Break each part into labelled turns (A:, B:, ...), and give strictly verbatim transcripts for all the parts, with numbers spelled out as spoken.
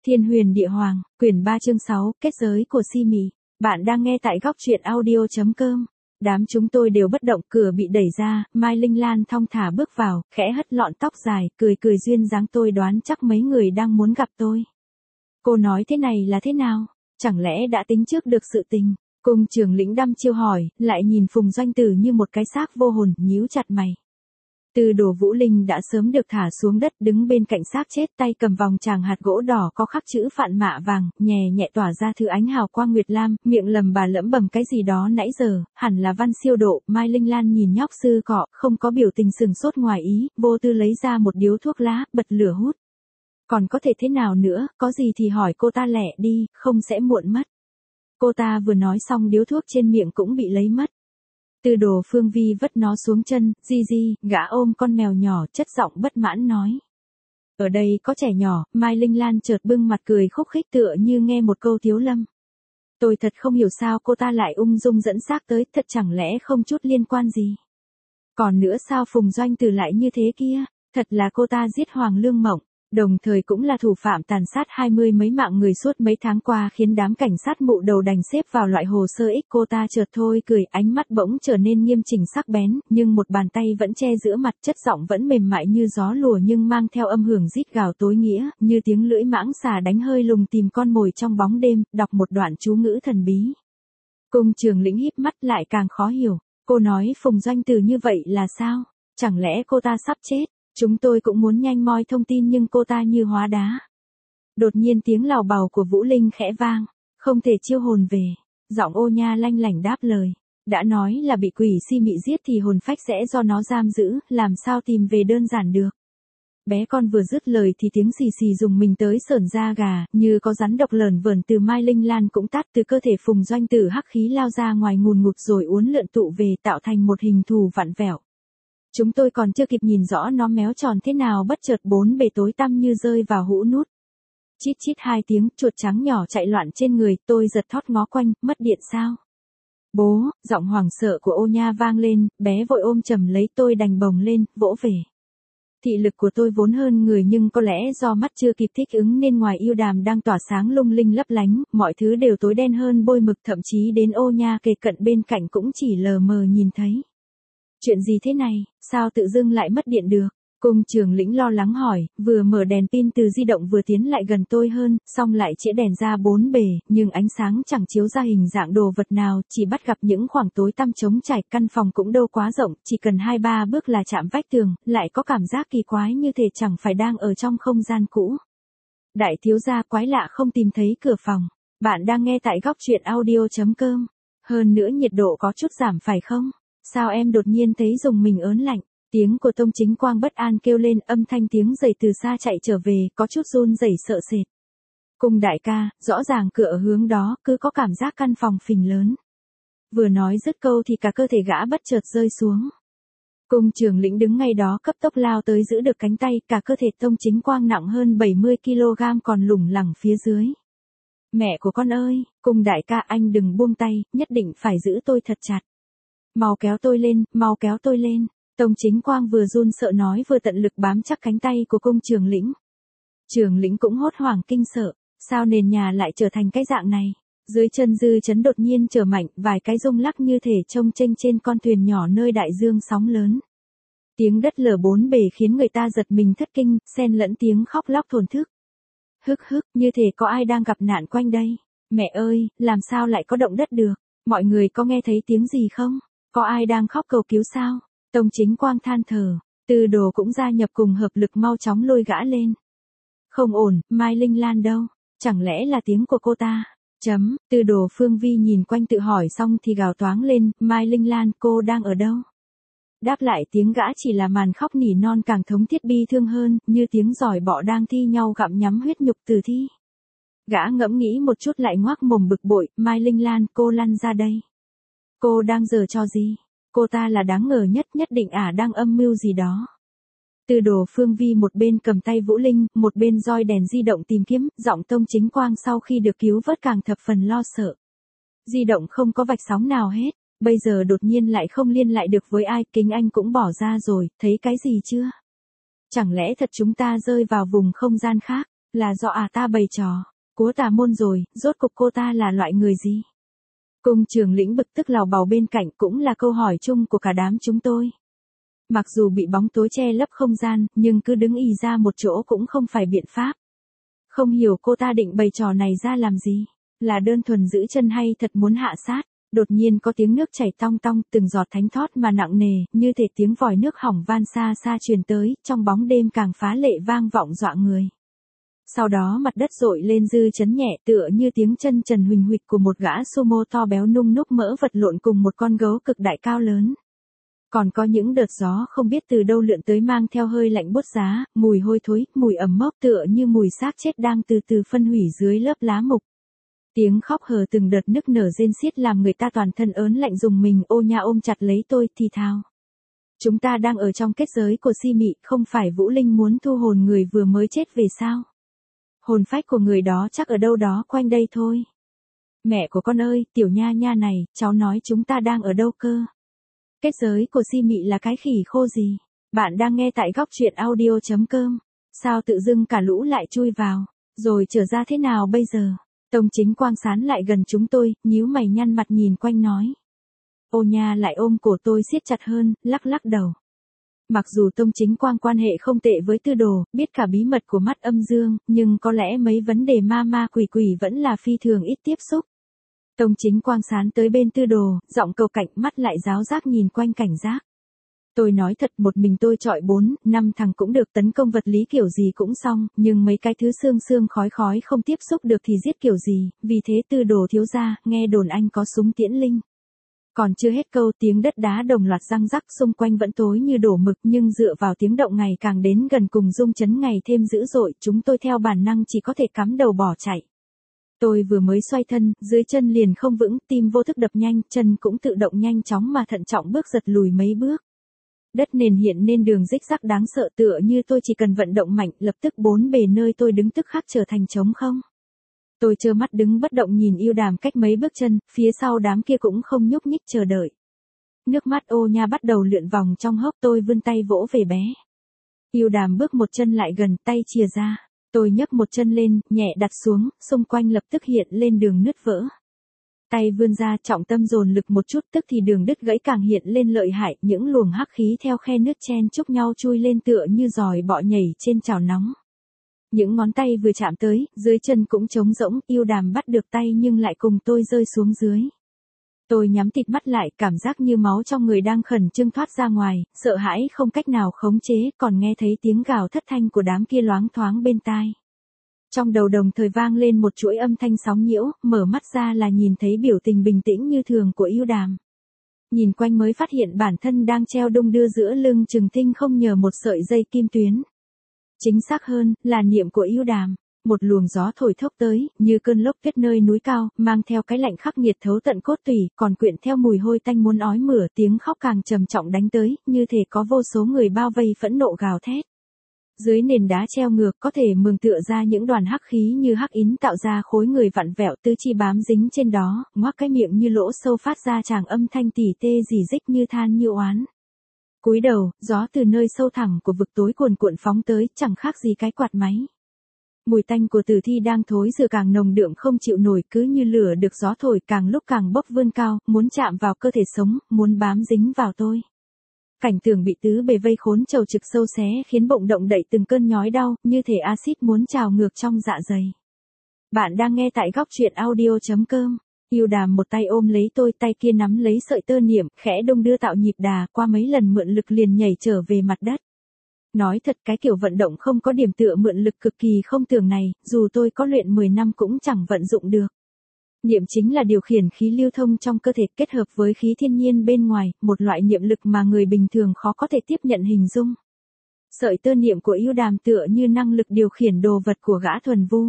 A: Thiên Huyền Địa Hoàng, quyển ba chương sáu, kết giới của Si Mị. Bạn đang nghe tại góc truyện audio chấm com. Đám chúng tôi đều bất động, cửa bị đẩy ra, Mai Linh Lan thong thả bước vào, khẽ hất lọn tóc dài, cười cười duyên dáng, tôi đoán chắc mấy người đang muốn gặp tôi. Cô nói thế này là thế nào? Chẳng lẽ đã tính trước được sự tình? Cung trưởng lĩnh đăm chiêu hỏi, lại nhìn Phùng Doanh Tử như một cái xác vô hồn, nhíu chặt mày. Từ Đồ Vũ Linh đã sớm được thả xuống đất, đứng bên cạnh xác chết, tay cầm vòng tràng hạt gỗ đỏ có khắc chữ Phạn Mạ vàng, nhẹ nhẹ tỏa ra thứ ánh hào quang nguyệt lam, miệng lầm bà lẫm bầm cái gì đó nãy giờ, hẳn là văn siêu độ. Mai Linh Lan nhìn nhóc sư cọ, không có biểu tình sừng sốt ngoài ý, vô tư lấy ra một điếu thuốc lá, bật lửa hút. Còn có thể thế nào nữa, có gì thì hỏi cô ta lẹ đi, không sẽ muộn mất. Cô ta vừa nói xong điếu thuốc trên miệng cũng bị lấy mất. Từ Đồ Phương Vi vất nó xuống chân, di di, gã ôm con mèo nhỏ, chất giọng bất mãn nói. Ở đây có trẻ nhỏ. Mai Linh Lan chợt bưng mặt cười khúc khích tựa như nghe một câu thiếu lâm. Tôi thật không hiểu sao cô ta lại ung dung dẫn xác tới, thật chẳng lẽ không chút liên quan gì. Còn nữa sao Phùng Doanh Tử lại như thế kia, thật là cô ta giết Hoàng Lương Mộng. Đồng thời cũng là thủ phạm tàn sát hai mươi mấy mạng người suốt mấy tháng qua, khiến đám cảnh sát mụ đầu đành xếp vào loại hồ sơ X. Cô ta chợt thôi cười, ánh mắt bỗng trở nên nghiêm chỉnh sắc bén, nhưng một bàn tay vẫn che giữa mặt, chất giọng vẫn mềm mại như gió lùa nhưng mang theo âm hưởng rít gào tối nghĩa, như tiếng lưỡi mãng xà đánh hơi lùng tìm con mồi trong bóng đêm, đọc một đoạn chú ngữ thần bí. Cung Trường Lĩnh híp mắt lại càng khó hiểu, cô nói Phùng Doanh Tử như vậy là sao? Chẳng lẽ cô ta sắp chết? Chúng tôi cũng muốn nhanh moi thông tin nhưng cô ta như hóa đá. Đột nhiên tiếng lào bào của Vũ Linh khẽ vang, không thể chiêu hồn về. Giọng Ô Nha lanh lảnh đáp lời, đã nói là bị quỷ Si Mị giết thì hồn phách sẽ do nó giam giữ, làm sao tìm về đơn giản được. Bé con vừa dứt lời thì tiếng xì xì dùng mình tới sởn da gà, như có rắn độc lởn vởn từ Mai Linh Lan cũng tát, từ cơ thể Phùng Doanh Tử hắc khí lao ra ngoài ngùn ngụt rồi uốn lượn tụ về, tạo thành một hình thù vặn vẹo. Chúng tôi còn chưa kịp nhìn rõ nó méo tròn thế nào, bất chợt bốn bề tối tăm như rơi vào hũ nút. Chít chít hai tiếng, chuột trắng nhỏ chạy loạn trên người, tôi giật thót ngó quanh, mất điện sao? Bố, giọng hoảng sợ của Ô Nha vang lên, bé vội ôm chầm lấy tôi, đành bồng lên, vỗ về. Thị lực của tôi vốn hơn người nhưng có lẽ do mắt chưa kịp thích ứng nên ngoài yêu đàm đang tỏa sáng lung linh lấp lánh, mọi thứ đều tối đen hơn bôi mực, thậm chí đến Ô Nha kề cận bên cạnh cũng chỉ lờ mờ nhìn thấy. Chuyện gì thế này, sao tự dưng lại mất điện được? Cung Trường Lĩnh lo lắng hỏi, vừa mở đèn pin từ di động vừa tiến lại gần tôi hơn, xong lại chĩa đèn ra bốn bề, nhưng ánh sáng chẳng chiếu ra hình dạng đồ vật nào, chỉ bắt gặp những khoảng tối tăm trống trải. Căn phòng cũng đâu quá rộng, chỉ cần hai ba bước là chạm vách tường, lại có cảm giác kỳ quái như thể chẳng phải đang ở trong không gian cũ. Đại thiếu gia, quái lạ không tìm thấy cửa phòng. Bạn đang nghe tại góc truyện audio chấm com. Hơn nữa nhiệt độ có chút giảm phải không? Sao em đột nhiên thấy dùng mình ớn lạnh? Tiếng của Tông Chính Quang bất an kêu lên, âm thanh tiếng giày từ xa chạy trở về, có chút run rẩy sợ sệt. Cung đại ca, rõ ràng cửa ở hướng đó, cứ có cảm giác căn phòng phình lớn. Vừa nói dứt câu thì cả cơ thể gã bất chợt rơi xuống. Cung Trường Lĩnh đứng ngay đó cấp tốc lao tới giữ được cánh tay, cả cơ thể Tông Chính Quang nặng hơn bảy mươi ki lô gam còn lủng lẳng phía dưới. Mẹ của con ơi, Cung đại ca anh đừng buông tay, nhất định phải giữ tôi thật chặt. Mau kéo tôi lên, mau kéo tôi lên. Tông Chính Quang vừa run sợ nói vừa tận lực bám chắc cánh tay của Cung Trường Lĩnh. Trường Lĩnh cũng hốt hoảng kinh sợ, sao nền nhà lại trở thành cái dạng này? Dưới chân dư chấn đột nhiên trở mạnh, vài cái rung lắc như thể trông chênh trên con thuyền nhỏ nơi đại dương sóng lớn. Tiếng đất lở bốn bề khiến người ta giật mình thất kinh, xen lẫn tiếng khóc lóc thổn thức. Hức hức, như thể có ai đang gặp nạn quanh đây. Mẹ ơi, làm sao lại có động đất được? Mọi người có nghe thấy tiếng gì không? Có ai đang khóc cầu cứu sao? Tông Chính Quang than thở, Từ Đồ cũng gia nhập cùng hợp lực mau chóng lôi gã lên. Không ổn, Mai Linh Lan đâu? Chẳng lẽ là tiếng của cô ta? Chấm, Từ Đồ Phương Vi nhìn quanh tự hỏi xong thì gào toáng lên, Mai Linh Lan, cô đang ở đâu? Đáp lại tiếng gã chỉ là màn khóc nỉ non càng thống thiết bi thương hơn, như tiếng giỏi bọ đang thi nhau gặm nhắm huyết nhục tử thi. Gã ngẫm nghĩ một chút lại ngoác mồm bực bội, Mai Linh Lan, cô lăn ra đây. Cô đang giở trò gì? Cô ta là đáng ngờ nhất, nhất định ả à đang âm mưu gì đó. Từ Đồ Phương Vi một bên cầm tay Vũ Linh, một bên roi đèn di động tìm kiếm, giọng Tông Chính Quang sau khi được cứu vớt càng thập phần lo sợ. Di động không có vạch sóng nào hết, bây giờ đột nhiên lại không liên lại được với ai, kính anh cũng bỏ ra rồi, thấy cái gì chưa? Chẳng lẽ thật chúng ta rơi vào vùng không gian khác? Là do à ta bày trò, cố tà môn rồi, rốt cục cô ta là loại người gì? Cung Trường Lĩnh bực tức lào bào bên cạnh cũng là câu hỏi chung của cả đám chúng tôi. Mặc dù bị bóng tối che lấp không gian, nhưng cứ đứng ì ra một chỗ cũng không phải biện pháp. Không hiểu cô ta định bày trò này ra làm gì? Là đơn thuần giữ chân hay thật muốn hạ sát? Đột nhiên có tiếng nước chảy tong tong, từng giọt thánh thót mà nặng nề, như thể tiếng vòi nước hỏng van xa xa truyền tới, trong bóng đêm càng phá lệ vang vọng dọa người. Sau đó mặt đất dội lên dư chấn nhẹ tựa như tiếng chân trần huỳnh huỵch của một gã sumo to béo nung núc mỡ vật lộn cùng một con gấu cực đại cao lớn. Còn có những đợt gió không biết từ đâu lượn tới mang theo hơi lạnh buốt giá, mùi hôi thối, mùi ẩm mốc tựa như mùi xác chết đang từ từ phân hủy dưới lớp lá mục. Tiếng khóc hờ từng đợt nức nở rên xiết làm người ta toàn thân ớn lạnh dùng mình. Ô Nha ôm chặt lấy tôi thì thào. Chúng ta đang ở trong kết giới của si mị, không phải Vũ Linh muốn thu hồn người vừa mới chết về sao? Hồn phách của người đó chắc ở đâu đó quanh đây thôi. Mẹ của con ơi, tiểu Nha Nha này, cháu nói chúng ta đang ở đâu cơ? Kết giới của si mị là cái khỉ khô gì? Bạn đang nghe tại góc truyện audio chấm com. Sao tự dưng cả lũ lại chui vào? Rồi trở ra thế nào bây giờ? Tông Chính Quang sán lại gần chúng tôi, nhíu mày nhăn mặt nhìn quanh nói. Ô Nha lại ôm cổ tôi siết chặt hơn, lắc lắc đầu. Mặc dù Tông Chính Quang quan hệ không tệ với Tư Đồ, biết cả bí mật của mắt âm dương, nhưng có lẽ mấy vấn đề ma ma quỷ quỷ vẫn là phi thường ít tiếp xúc. Tông Chính Quang sán tới bên Tư Đồ, giọng cầu cạnh, mắt lại giáo giác nhìn quanh cảnh giác. Tôi nói thật, một mình tôi chọi bốn, năm thằng cũng được, tấn công vật lý kiểu gì cũng xong, nhưng mấy cái thứ xương xương khói khói không tiếp xúc được thì giết kiểu gì, vì thế Tư Đồ thiếu gia, nghe đồn anh có súng tiễn linh. Còn chưa hết câu, tiếng đất đá đồng loạt răng rắc, xung quanh vẫn tối như đổ mực, nhưng dựa vào tiếng động ngày càng đến gần cùng rung chấn ngày thêm dữ dội, chúng tôi theo bản năng chỉ có thể cắm đầu bỏ chạy. Tôi vừa mới xoay thân, dưới chân liền không vững, tim vô thức đập nhanh, chân cũng tự động nhanh chóng mà thận trọng bước giật lùi mấy bước. Đất nền hiện nên đường rích rắc đáng sợ, tựa như tôi chỉ cần vận động mạnh, lập tức bốn bề nơi tôi đứng tức khắc trở thành trống không. Tôi trơ mắt đứng bất động nhìn Yêu Đàm cách mấy bước chân, phía sau đám kia cũng không nhúc nhích chờ đợi. Nước mắt Ô Nha bắt đầu lượn vòng trong hốc, tôi vươn tay vỗ về bé. Yêu Đàm bước một chân lại gần, tay chìa ra. Tôi nhấc một chân lên, nhẹ đặt xuống, xung quanh lập tức hiện lên đường nứt vỡ. Tay vươn ra, trọng tâm dồn lực một chút, tức thì đường đứt gãy càng hiện lên lợi hại, những luồng hắc khí theo khe nứt chen chúc nhau chui lên tựa như giòi bọ nhảy trên chảo nóng. Những ngón tay vừa chạm tới, dưới chân cũng trống rỗng, Yêu Đàm bắt được tay nhưng lại cùng tôi rơi xuống dưới. Tôi nhắm tịt mắt lại, cảm giác như máu trong người đang khẩn trương thoát ra ngoài, sợ hãi không cách nào khống chế, còn nghe thấy tiếng gào thất thanh của đám kia loáng thoáng bên tai. Trong đầu đồng thời vang lên một chuỗi âm thanh sóng nhiễu, mở mắt ra là nhìn thấy biểu tình bình tĩnh như thường của Yêu Đàm. Nhìn quanh mới phát hiện bản thân đang treo đung đưa giữa lưng chừng tinh không nhờ một sợi dây kim tuyến. Chính xác hơn, là niệm của Yêu Đàm. Một luồng gió thổi thốc tới, như cơn lốc tuyết nơi núi cao, mang theo cái lạnh khắc nghiệt thấu tận cốt tủy, còn quyện theo mùi hôi tanh muốn ói mửa, tiếng khóc càng trầm trọng đánh tới, như thể có vô số người bao vây phẫn nộ gào thét. Dưới nền đá treo ngược có thể mường tựa ra những đoàn hắc khí như hắc yến tạo ra khối người vặn vẹo, tư chi bám dính trên đó, ngoác cái miệng như lỗ sâu phát ra tràng âm thanh tỉ tê rỉ rích như than như oán. Cúi đầu, gió từ nơi sâu thẳm của vực tối cuồn cuộn phóng tới, chẳng khác gì cái quạt máy. Mùi tanh của tử thi đang thối rửa càng nồng đượm không chịu nổi, cứ như lửa được gió thổi càng lúc càng bốc vươn cao, muốn chạm vào cơ thể sống, muốn bám dính vào tôi. Cảnh tượng bị tứ bề vây khốn trầu trực sâu xé khiến bụng động đậy từng cơn nhói đau, như thể axit muốn trào ngược trong dạ dày. Bạn đang nghe tại góc truyện audio chấm com. Yêu Đàm một tay ôm lấy tôi, tay kia nắm lấy sợi tơ niệm, khẽ đung đưa tạo nhịp đà, qua mấy lần mượn lực liền nhảy trở về mặt đất. Nói thật, cái kiểu vận động không có điểm tựa mượn lực cực kỳ không tưởng này, dù tôi có luyện mười năm cũng chẳng vận dụng được. Niệm chính là điều khiển khí lưu thông trong cơ thể kết hợp với khí thiên nhiên bên ngoài, một loại niệm lực mà người bình thường khó có thể tiếp nhận hình dung. Sợi tơ niệm của Yêu Đàm tựa như năng lực điều khiển đồ vật của gã thuần vu.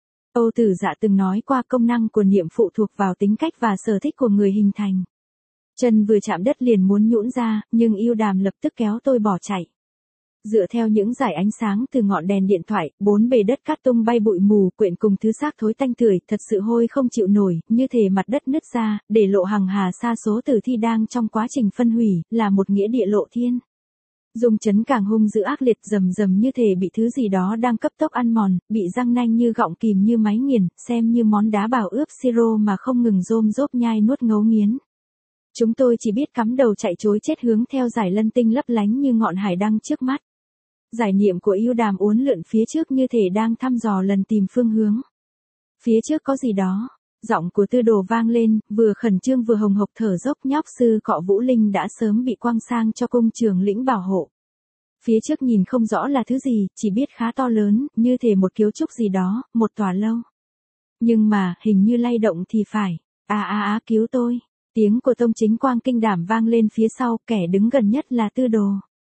A: Âu Tử Dạ từng nói qua công năng của niệm phụ thuộc vào tính cách và sở thích của người hình thành. Chân vừa chạm đất liền muốn nhũn ra, nhưng Yêu Đàm lập tức kéo tôi bỏ chạy. Dựa theo những dải ánh sáng từ ngọn đèn điện thoại, bốn bề đất cát tung bay bụi mù, quyện cùng thứ xác thối tanh tưởi, thật sự hôi không chịu nổi, như thể mặt đất nứt ra, để lộ hằng hà sa số tử thi đang trong quá trình phân hủy, là một nghĩa địa lộ thiên. Dung chấn càng hung dữ ác liệt, rầm rầm như thể bị thứ gì đó đang cấp tốc ăn mòn, bị răng nanh như gọng kìm như máy nghiền, xem như món đá bào ướp siro mà không ngừng rôm rốp nhai nuốt ngấu nghiến. Chúng tôi chỉ biết cắm đầu chạy trối chết hướng theo dải lân tinh lấp lánh như ngọn hải đăng trước mắt. Giải niệm của yêu đàm uốn lượn phía trước như thể đang thăm dò lần tìm phương hướng. Phía trước có gì đó. Giọng của Tư Đồ vang lên, vừa khẩn trương vừa hồng hộc thở dốc. Nhóc sư Cọ Vũ Linh đã sớm bị quăng sang cho cung trường lĩnh bảo hộ. Phía trước nhìn không rõ là thứ gì, chỉ biết khá to lớn, như thể một kiếu trúc gì đó, một tòa lâu. Nhưng mà, hình như lay động thì phải. À à à, cứu tôi. Tiếng của Tông Chính Quang kinh đảm vang lên phía sau, kẻ đứng gần nhất là Tư Đồ.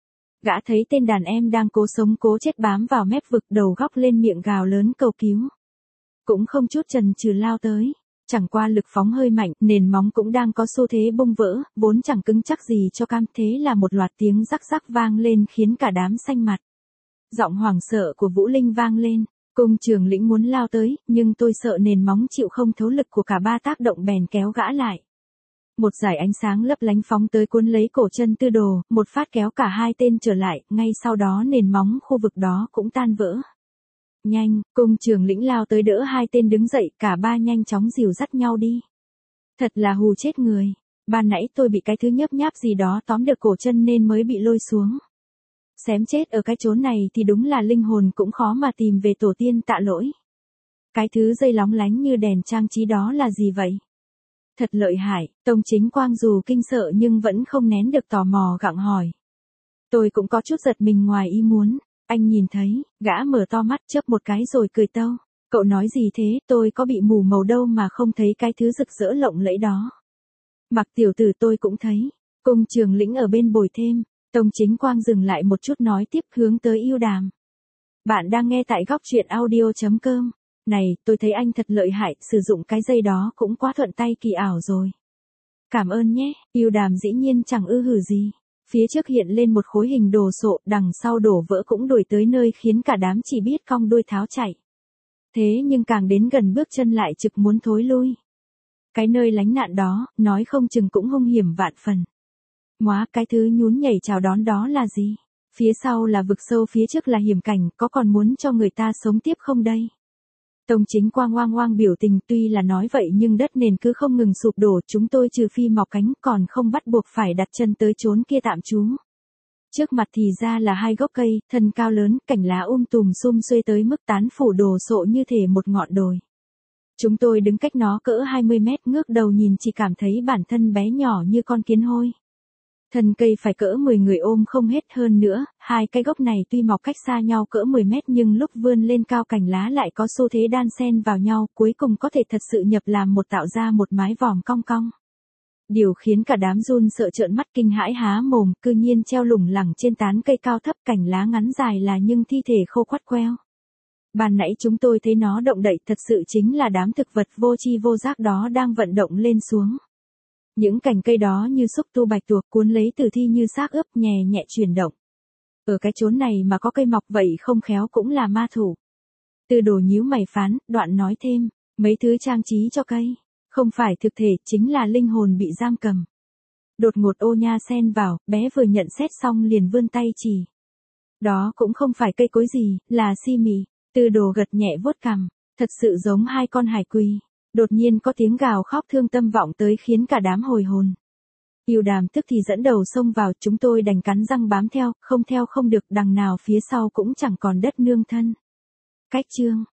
A: Gã thấy tên đàn em đang cố sống cố chết bám vào mép vực, đầu góc lên miệng gào lớn cầu cứu. Cũng không chút chần chừ lao tới. Chẳng qua lực phóng hơi mạnh, nền móng cũng đang có xu thế bung vỡ, vốn chẳng cứng chắc gì cho cam, thế là một loạt tiếng rắc rắc vang lên khiến cả đám xanh mặt. Giọng hoảng sợ của Vũ Linh vang lên, cung trường lĩnh muốn lao tới, nhưng tôi sợ nền móng chịu không thấu lực của cả ba tác động bèn kéo gã lại. Một dải ánh sáng lấp lánh phóng tới cuốn lấy cổ chân Tư Đồ, một phát kéo cả hai tên trở lại, ngay sau đó nền móng khu vực đó cũng tan vỡ. Nhanh, cung trường lĩnh lao tới đỡ hai tên đứng dậy, cả ba nhanh chóng dìu dắt nhau đi. Thật là hù chết người. Ban nãy tôi bị cái thứ nhấp nháp gì đó tóm được cổ chân nên mới bị lôi xuống. Xém chết ở cái chốn này thì đúng là linh hồn cũng khó mà tìm về tổ tiên tạ lỗi. Cái thứ dây lóng lánh như đèn trang trí đó là gì vậy? Thật lợi hại, Tông Chính Quang dù kinh sợ nhưng vẫn không nén được tò mò gặng hỏi. Tôi cũng có chút giật mình ngoài ý muốn. Anh nhìn thấy, gã mở to mắt chớp một cái rồi cười tâu. Cậu nói gì thế, tôi có bị mù màu đâu mà không thấy cái thứ rực rỡ lộng lẫy đó. Mặc tiểu tử tôi cũng thấy. Cung trường lĩnh ở bên bồi thêm. Tông Chính Quang dừng lại một chút nói tiếp hướng tới yêu đàm. Bạn đang nghe tại góc truyện audio.com. Này, tôi thấy anh thật lợi hại, sử dụng cái dây đó cũng quá thuận tay kỳ ảo rồi. Cảm ơn nhé, yêu đàm dĩ nhiên chẳng ư hử gì. Phía trước hiện lên một khối hình đồ sộ, đằng sau đổ vỡ cũng đuổi tới nơi khiến cả đám chỉ biết cong đuôi tháo chạy. Thế nhưng càng đến gần bước chân lại trực muốn thối lui. Cái nơi lánh nạn đó, nói không chừng cũng hung hiểm vạn phần. Móa, cái thứ nhún nhảy chào đón đó là gì? Phía sau là vực sâu, phía trước là hiểm cảnh, có còn muốn cho người ta sống tiếp không đây? Tông Chính Quang oang oang biểu tình, tuy là nói vậy nhưng đất nền cứ không ngừng sụp đổ, chúng tôi trừ phi mọc cánh còn không bắt buộc phải đặt chân tới chốn kia tạm trú. Trước mặt thì ra là hai gốc cây, thân cao lớn, cành lá um tùm sum xuê tới mức tán phủ đồ sộ như thể một ngọn đồi. Chúng tôi đứng cách nó cỡ hai mươi mét, ngước đầu nhìn chỉ cảm thấy bản thân bé nhỏ như con kiến hôi. Thân cây phải cỡ mười người ôm không hết, hơn nữa, hai cái gốc này tuy mọc cách xa nhau cỡ mười mét nhưng lúc vươn lên cao cành lá lại có xu thế đan xen vào nhau, cuối cùng có thể thật sự nhập làm một, tạo ra một mái vòm cong cong. Điều khiến cả đám run sợ trợn mắt kinh hãi há mồm, cư nhiên treo lủng lẳng trên tán cây cao thấp, cành lá ngắn dài là nhưng thi thể khô quắt queo. Ban nãy chúng tôi thấy nó động đậy, thật sự chính là đám thực vật vô tri vô giác đó đang vận động lên xuống. Những cành cây đó như xúc tu bạch tuộc cuốn lấy tử thi như xác ướp, nhẹ nhẹ chuyển động. Ở cái chốn này mà có cây mọc vậy không khéo cũng là ma thủ. Tư Đồ nhíu mày phán, đoạn nói thêm, mấy thứ trang trí cho cây, không phải thực thể, chính là linh hồn bị giam cầm. Đột ngột ô nha xen vào, bé vừa nhận xét xong liền vươn tay chỉ. Đó cũng không phải cây cối gì, là si mị. Tư Đồ gật nhẹ vuốt cằm, thật sự giống hai con hải quỳ. Đột nhiên có tiếng gào khóc thương tâm vọng tới khiến cả đám hồi hồn. Yêu đàm tức thì dẫn đầu xông vào, chúng tôi đành cắn răng bám theo, không theo không được, đằng nào phía sau cũng chẳng còn đất nương thân. Cách chương